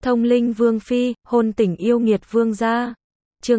Thông linh vương phi, hôn tình yêu nghiệt vương gia. Chương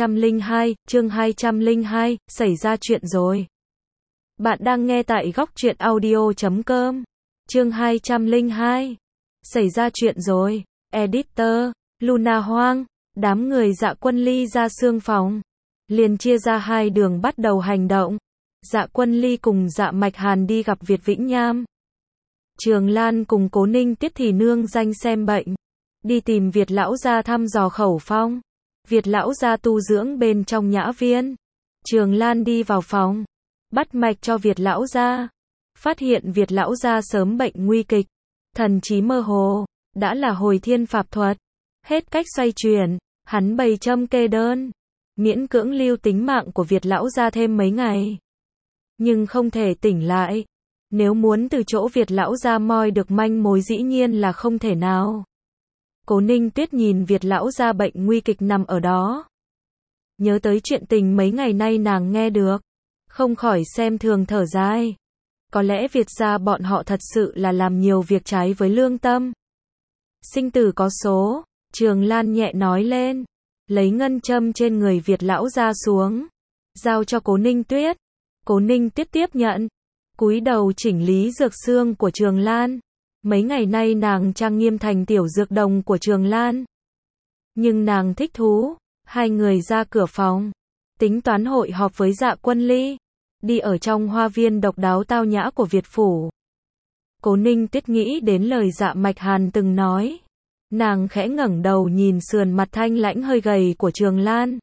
202, xảy ra chuyện rồi. Bạn đang nghe tại góc truyện audio.com. Chương 202, xảy ra chuyện rồi. Editor, Luna Hoang, đám người Dạ Quân Ly ra xương phòng. Liền chia ra hai đường bắt đầu hành động. Dạ Quân Ly cùng Dạ Mạch Hàn đi gặp Việt Vĩnh Nham. Trường Lan cùng Cố Ninh Tiết thì nương danh xem bệnh. Đi tìm Việt lão gia thăm dò khẩu phong. Việt lão gia tu dưỡng bên trong nhã viên. Trường Lan đi vào phòng, bắt mạch cho Việt lão gia. Phát hiện Việt lão gia sớm bệnh nguy kịch, thần trí mơ hồ, đã là hồi thiên pháp thuật. Hết cách xoay chuyển, hắn bày châm kê đơn, miễn cưỡng lưu tính mạng của Việt lão gia thêm mấy ngày. Nhưng không thể tỉnh lại. Nếu muốn từ chỗ Việt lão gia moi được manh mối dĩ nhiên là không thể nào. Cố Ninh Tuyết nhìn Việt lão gia bệnh nguy kịch nằm ở đó. Nhớ tới chuyện tình mấy ngày nay nàng nghe được, không khỏi xem thường thở dài. Có lẽ Việt gia bọn họ thật sự là làm nhiều việc trái với lương tâm. Sinh tử có số, Trường Lan nhẹ nói lên, lấy ngân châm trên người Việt lão gia xuống, giao cho Cố Ninh Tuyết. Cố Ninh Tuyết tiếp nhận, cúi đầu chỉnh lý dược xương của Trường Lan. Mấy ngày nay nàng trang nghiêm thành tiểu dược đồng của Trường Lan. Nhưng nàng thích thú. Hai người ra cửa phòng, tính toán hội họp với Dạ Quân Ly. Đi ở trong hoa viên độc đáo tao nhã của Việt phủ. Cố Ninh Tuyết nghĩ đến lời Dạ Mạch Hàn từng nói. Nàng khẽ ngẩng đầu nhìn sườn mặt thanh lãnh hơi gầy của Trường Lan.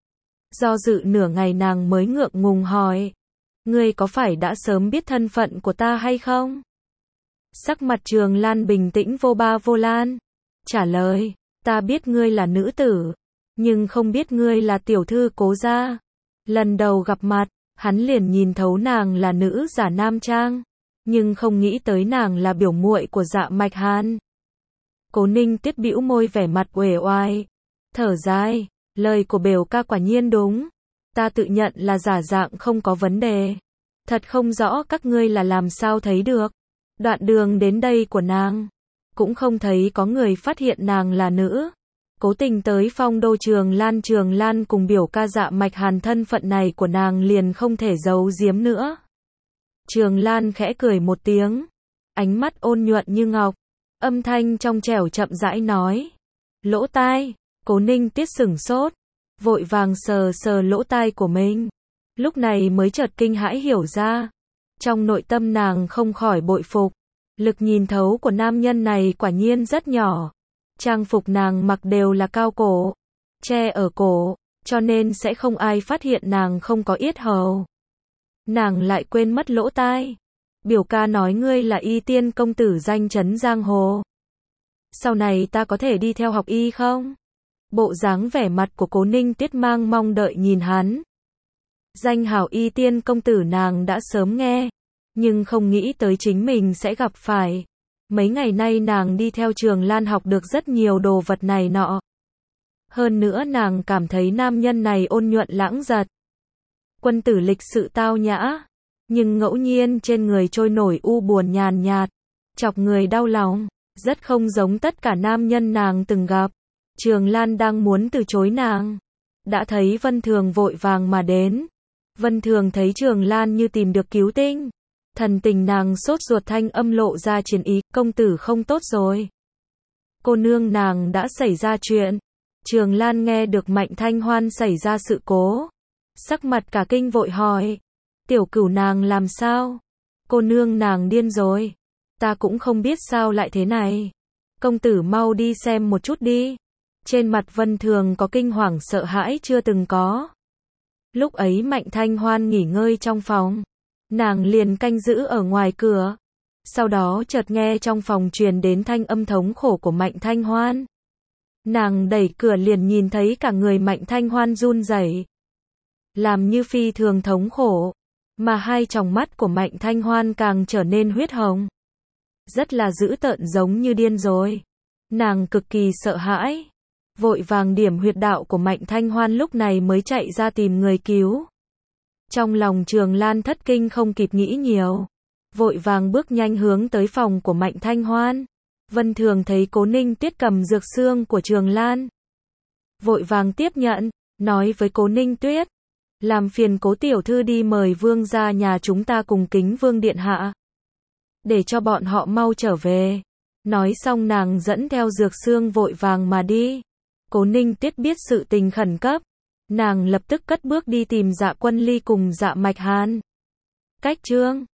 Do dự nửa ngày nàng mới ngượng ngùng hỏi. Ngươi có phải đã sớm biết thân phận của ta hay không? Sắc mặt Trường Lan bình tĩnh vô ba vô lan. Trả lời, ta biết ngươi là nữ tử, nhưng không biết ngươi là tiểu thư Cố gia. Lần đầu gặp mặt, hắn liền nhìn thấu nàng là nữ giả nam trang, nhưng không nghĩ tới nàng là biểu muội của Dạ Mạch Hàn. Cố Ninh Tuyết bĩu môi vẻ mặt uể oải, thở dài, lời của biểu ca quả nhiên đúng. Ta tự nhận là giả dạng không có vấn đề. Thật không rõ các ngươi là làm sao thấy được. Đoạn đường đến đây của nàng, cũng không thấy có người phát hiện nàng là nữ. Cố tình tới phong đô Trường Lan cùng biểu ca Dạ Mạch Hàn thân phận này của nàng liền không thể giấu giếm nữa. Trường Lan khẽ cười một tiếng, ánh mắt ôn nhuận như ngọc, âm thanh trong trẻo chậm rãi nói. Lỗ tai. Cố Ninh Tuyết sửng sốt, vội vàng sờ sờ lỗ tai của mình. Lúc này mới chợt kinh hãi hiểu ra. Trong nội tâm nàng không khỏi bội phục. Lực nhìn thấu của nam nhân này quả nhiên rất nhỏ. Trang phục nàng mặc đều là cao cổ, che ở cổ, cho nên sẽ không ai phát hiện nàng không có yết hầu. Nàng lại quên mất lỗ tai. Biểu ca nói ngươi là y tiên công tử danh chấn giang hồ. Sau này ta có thể đi theo học y không? Bộ dáng vẻ mặt của Cố Ninh Tuyết mang mong đợi nhìn hắn. Danh hào y tiên công tử nàng đã sớm nghe, nhưng không nghĩ tới chính mình sẽ gặp phải. Mấy ngày nay nàng đi theo Trường Lan học được rất nhiều đồ vật này nọ. Hơn nữa nàng cảm thấy nam nhân này ôn nhuận lãng giật. Quân tử lịch sự tao nhã, nhưng ngẫu nhiên trên người trôi nổi u buồn nhàn nhạt, chọc người đau lòng, rất không giống tất cả nam nhân nàng từng gặp. Trường Lan đang muốn từ chối nàng, đã thấy Vân Thường vội vàng mà đến. Vân Thường thấy Trường Lan như tìm được cứu tinh. Thần tình nàng sốt ruột thanh âm lộ ra chiến ý, công tử không tốt rồi. Cô nương nàng đã xảy ra chuyện. Trường Lan nghe được Mạnh Thanh Hoan xảy ra sự cố. Sắc mặt cả kinh vội hỏi. Tiểu cửu nàng làm sao? Cô nương nàng điên rồi. Ta cũng không biết sao lại thế này. Công tử mau đi xem một chút đi. Trên mặt Vân Thường có kinh hoàng sợ hãi chưa từng có. Lúc ấy Mạnh Thanh Hoan nghỉ ngơi trong phòng. Nàng liền canh giữ ở ngoài cửa. Sau đó chợt nghe trong phòng truyền đến thanh âm thống khổ của Mạnh Thanh Hoan. Nàng đẩy cửa liền nhìn thấy cả người Mạnh Thanh Hoan run rẩy, làm như phi thường thống khổ, mà hai tròng mắt của Mạnh Thanh Hoan càng trở nên huyết hồng. Rất là dữ tợn giống như điên rồi. Nàng cực kỳ sợ hãi, vội vàng điểm huyệt đạo của Mạnh Thanh Hoan lúc này mới chạy ra tìm người cứu. Trong lòng Trường Lan thất kinh không kịp nghĩ nhiều, vội vàng bước nhanh hướng tới phòng của Mạnh Thanh Hoan. Vân Thường thấy Cố Ninh Tuyết cầm dược xương của Trường Lan, vội vàng tiếp nhận, nói với Cố Ninh Tuyết, làm phiền Cố tiểu thư đi mời vương gia nhà chúng ta cùng kính vương điện hạ, để cho bọn họ mau trở về. Nói xong nàng dẫn theo dược xương vội vàng mà đi. Cố Ninh Tuyết biết sự tình khẩn cấp, nàng lập tức cất bước đi tìm Dạ Quân Ly cùng Dạ Mạch Hàn. Cách chương